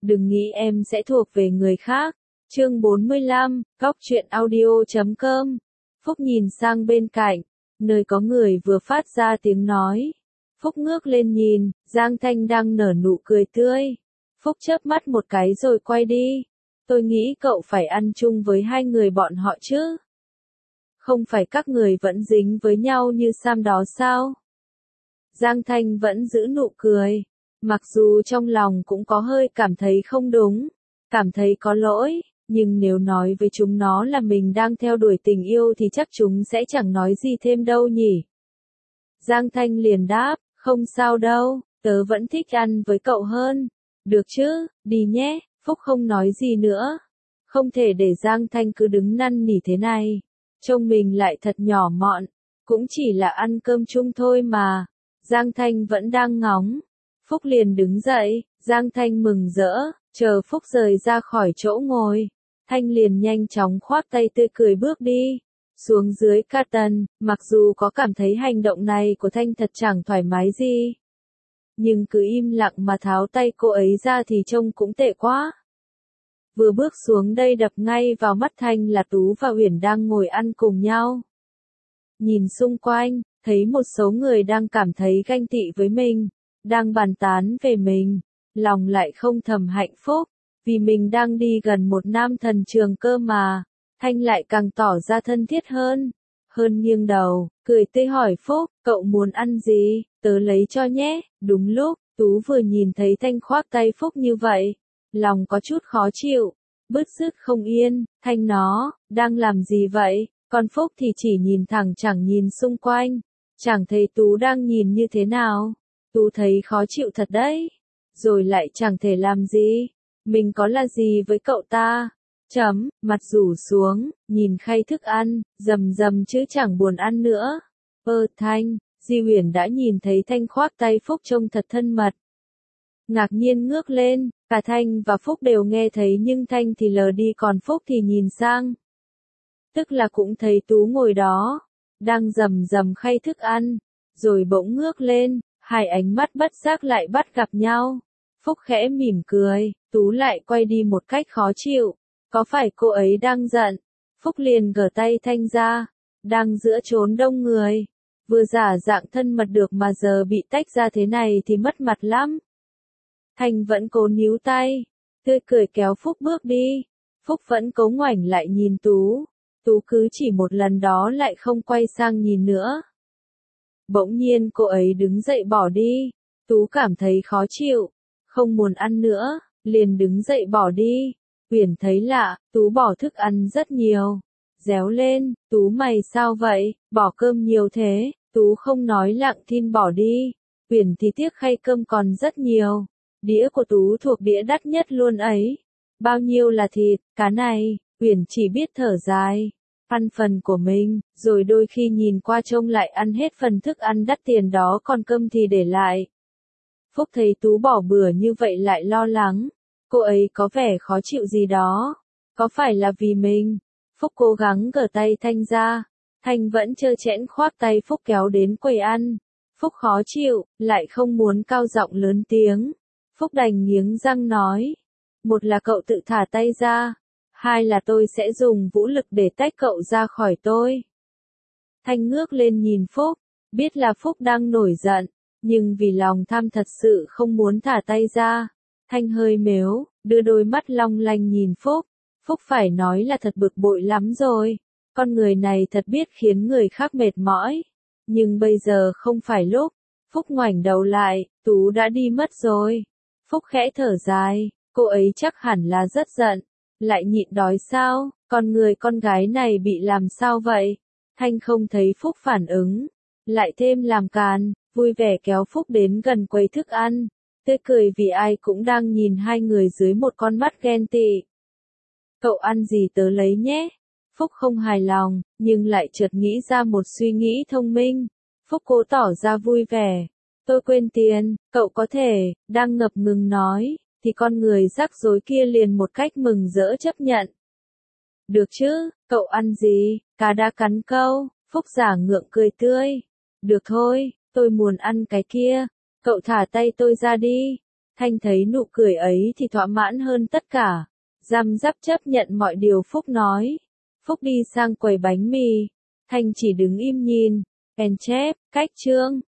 đừng nghĩ em sẽ thuộc về người khác. Chương 45, goctruyện audio.com. Phúc nhìn sang bên cạnh, nơi có người vừa phát ra tiếng nói. Phúc ngước lên nhìn, Giang Thanh đang nở nụ cười tươi. Phúc chớp mắt một cái rồi quay đi. Tôi nghĩ cậu phải ăn chung với hai người bọn họ chứ. Không phải các người vẫn dính với nhau như Sam đó sao? Giang Thanh vẫn giữ nụ cười. Mặc dù trong lòng cũng có hơi cảm thấy không đúng, cảm thấy có lỗi, nhưng nếu nói với chúng nó là mình đang theo đuổi tình yêu thì chắc chúng sẽ chẳng nói gì thêm đâu nhỉ. Giang Thanh liền đáp, không sao đâu, tớ vẫn thích ăn với cậu hơn. Được chứ, đi nhé. Phúc không nói gì nữa. Không thể để Giang Thanh cứ đứng năn nỉ thế này. Trông mình lại thật nhỏ mọn. Cũng chỉ là ăn cơm chung thôi mà. Giang Thanh vẫn đang ngóng. Phúc liền đứng dậy. Giang Thanh mừng rỡ. Chờ Phúc rời ra khỏi chỗ ngồi. Thanh liền nhanh chóng khoác tay tươi cười bước đi. Xuống dưới ca tần. Mặc dù có cảm thấy hành động này của Thanh thật chẳng thoải mái gì. Nhưng cứ im lặng mà tháo tay cô ấy ra thì trông cũng tệ quá. Vừa bước xuống đây đập ngay vào mắt Thanh là Tú và Uyển đang ngồi ăn cùng nhau. Nhìn xung quanh, thấy một số người đang cảm thấy ganh tị với mình, đang bàn tán về mình, lòng lại không thầm hạnh phúc, vì mình đang đi gần một nam thần trường cơ mà. Thanh lại càng tỏ ra thân thiết hơn nghiêng đầu, cười tươi hỏi Phúc, cậu muốn ăn gì, tớ lấy cho nhé. Đúng lúc, Tú vừa nhìn thấy Thanh khoác tay Phúc như vậy, lòng có chút khó chịu, bứt rứt không yên. Thanh nó, đang làm gì vậy? Còn Phúc thì chỉ nhìn thẳng chẳng nhìn xung quanh, chẳng thấy Tú đang nhìn như thế nào. Tú thấy khó chịu thật đấy, rồi lại chẳng thể làm gì, mình có là gì với cậu ta? Mặt rủ xuống, nhìn khay thức ăn, rầm chứ chẳng buồn ăn nữa. Thanh, Di Uyển đã nhìn thấy Thanh khoác tay Phúc trông thật thân mật. Ngạc nhiên ngước lên, cả Thanh và Phúc đều nghe thấy nhưng Thanh thì lờ đi còn Phúc thì nhìn sang. Tức là cũng thấy Tú ngồi đó, đang rầm khay thức ăn, rồi bỗng ngước lên, hai ánh mắt bất giác lại bắt gặp nhau. Phúc khẽ mỉm cười, Tú lại quay đi một cách khó chịu. Có phải cô ấy đang giận? Phúc liền gỡ tay Thanh ra, đang giữa chốn đông người. Vừa giả dạng thân mật được mà giờ bị tách ra thế này thì mất mặt lắm. Thanh vẫn cố níu tay, tươi cười kéo Phúc bước đi. Phúc vẫn cố ngoảnh lại nhìn Tú. Tú cứ chỉ một lần đó lại không quay sang nhìn nữa. Bỗng nhiên cô ấy đứng dậy bỏ đi. Tú cảm thấy khó chịu, không muốn ăn nữa, liền đứng dậy bỏ đi. Uyển thấy lạ, Tú bỏ thức ăn rất nhiều. Réo lên, Tú mày sao vậy, bỏ cơm nhiều thế. Tú không nói lặng thinh bỏ đi. Uyển thì tiếc khay cơm còn rất nhiều. Đĩa của Tú thuộc đĩa đắt nhất luôn ấy. Bao nhiêu là thịt, cá này, Uyển chỉ biết thở dài. Ăn phần của mình, rồi đôi khi nhìn qua trông lại ăn hết phần thức ăn đắt tiền đó còn cơm thì để lại. Phúc thấy Tú bỏ bừa như vậy lại lo lắng. Cô ấy có vẻ khó chịu gì đó. Có phải là vì mình? Phúc cố gắng gỡ tay Thanh ra. Thanh vẫn trơ trẽn khoác tay Phúc kéo đến quầy ăn. Phúc khó chịu, lại không muốn cao giọng lớn tiếng. Phúc đành nghiến răng nói. Một là cậu tự thả tay ra. Hai là tôi sẽ dùng vũ lực để tách cậu ra khỏi tôi. Thanh ngước lên nhìn Phúc. Biết là Phúc đang nổi giận. Nhưng vì lòng tham thật sự không muốn thả tay ra. Thanh hơi mếu, đưa đôi mắt long lanh nhìn Phúc. Phúc phải nói là thật bực bội lắm rồi. Con người này thật biết khiến người khác mệt mỏi. Nhưng bây giờ không phải lúc. Phúc ngoảnh đầu lại, Tú đã đi mất rồi. Phúc khẽ thở dài, cô ấy chắc hẳn là rất giận. Lại nhịn đói sao, con gái này bị làm sao vậy? Thanh không thấy Phúc phản ứng. Lại thêm làm càn, vui vẻ kéo Phúc đến gần quầy thức ăn. Tươi cười vì ai cũng đang nhìn hai người dưới một con mắt ghen tị. Cậu ăn gì tớ lấy nhé. Phúc không hài lòng, nhưng lại chợt nghĩ ra một suy nghĩ thông minh. Phúc cố tỏ ra vui vẻ. Tôi quên tiền, cậu có thể, đang ngập ngừng nói, thì con người rắc rối kia liền một cách mừng rỡ chấp nhận. Được chứ, cậu ăn gì, cá đã cắn câu. Phúc giả ngượng cười tươi. Được thôi, tôi muốn ăn cái kia. Cậu thả tay tôi ra đi. Thanh thấy nụ cười ấy thì thỏa mãn hơn tất cả. Răm rắp chấp nhận mọi điều Phúc nói. Phúc đi sang quầy bánh mì. Thanh chỉ đứng im nhìn. Pen chép, cách chương.